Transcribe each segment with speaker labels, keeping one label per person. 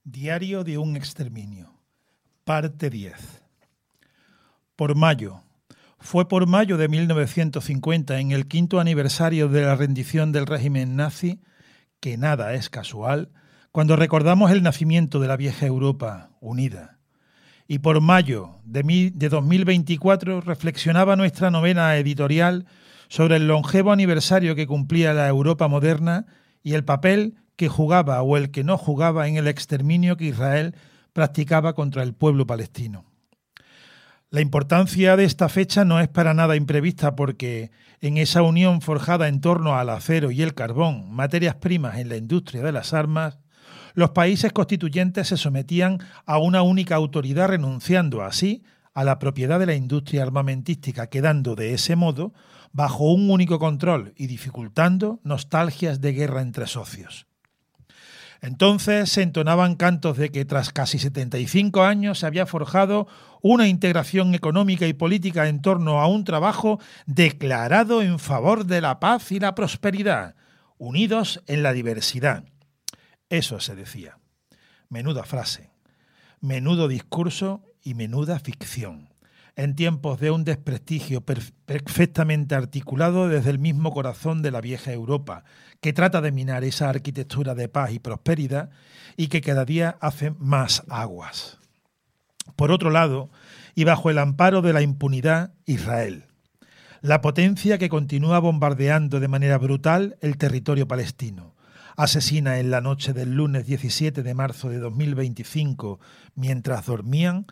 Speaker 1: Diario de un exterminio. Parte 10. Por mayo. Fue por mayo de 1950, en el 5º aniversario de la rendición del régimen nazi, que nada es casual, cuando recordamos el nacimiento de la vieja Europa unida. Y por mayo de 2024 reflexionaba nuestra novena editorial sobre el longevo aniversario que cumplía la Europa moderna y el papel que jugaba o el que no jugaba en el exterminio que Israel practicaba contra el pueblo palestino. La importancia de esta fecha no es para nada imprevista porque en esa unión forjada en torno al acero y el carbón, materias primas en la industria de las armas, los países constituyentes se sometían a una única autoridad, renunciando así a la propiedad de la industria armamentística, quedando de ese modo bajo un único control y dificultando nostalgias de guerra entre socios. Entonces se entonaban cantos de que tras casi 75 años se había forjado una integración económica y política en torno a un trabajo declarado en favor de la paz y la prosperidad, unidos en la diversidad. Eso se decía. Menuda frase, menudo discurso y menuda ficción, en tiempos de un desprestigio perfectamente articulado desde el mismo corazón de la vieja Europa, que trata de minar esa arquitectura de paz y prosperidad y que cada día hace más aguas. Por otro lado, y bajo el amparo de la impunidad, Israel, la potencia que continúa bombardeando de manera brutal el territorio palestino. Asesina en la noche del lunes 17 de marzo de 2025, mientras dormían,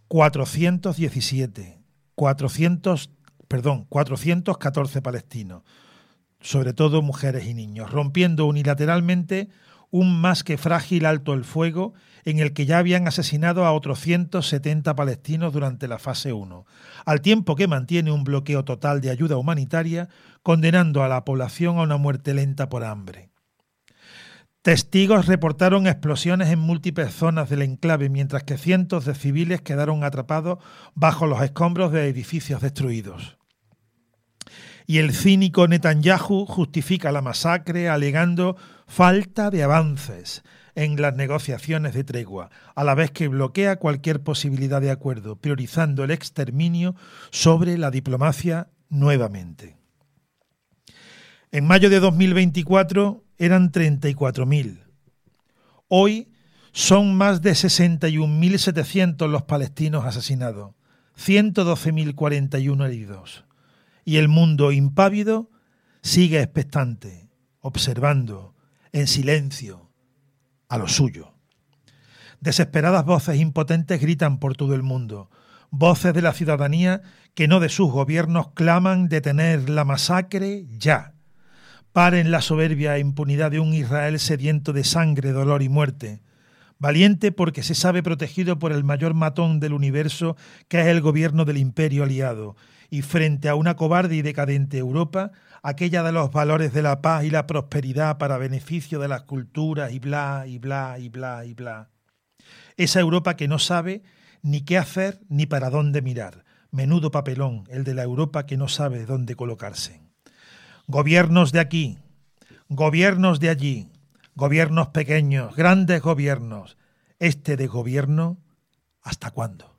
Speaker 1: 414 palestinos, sobre todo mujeres y niños, rompiendo unilateralmente un más que frágil alto el fuego en el que ya habían asesinado a otros 170 palestinos durante la fase 1, al tiempo que mantiene un bloqueo total de ayuda humanitaria, condenando a la población a una muerte lenta por hambre. Testigos reportaron explosiones en múltiples zonas del enclave, mientras que cientos de civiles quedaron atrapados bajo los escombros de edificios destruidos. Y el cínico Netanyahu justifica la masacre alegando falta de avances en las negociaciones de tregua, a la vez que bloquea cualquier posibilidad de acuerdo, priorizando el exterminio sobre la diplomacia nuevamente. En mayo de 2024 eran 34.000. Hoy son más de 61.700 los palestinos asesinados, 112.041 heridos. Y el mundo impávido sigue expectante, observando, en silencio, a lo suyo. Desesperadas voces impotentes gritan por todo el mundo, voces de la ciudadanía que no de sus gobiernos claman detener la masacre ya. Paren la soberbia e impunidad de un Israel sediento de sangre, dolor y muerte. Valiente porque se sabe protegido por el mayor matón del universo, que es el gobierno del imperio aliado. Y frente a una cobarde y decadente Europa, aquella de los valores de la paz y la prosperidad para beneficio de las culturas y bla, y bla, y bla, y bla. Esa Europa que no sabe ni qué hacer ni para dónde mirar. Menudo papelón, el de la Europa que no sabe dónde colocarse. Gobiernos de aquí, gobiernos de allí, gobiernos pequeños, grandes gobiernos. Este desgobierno, ¿hasta cuándo?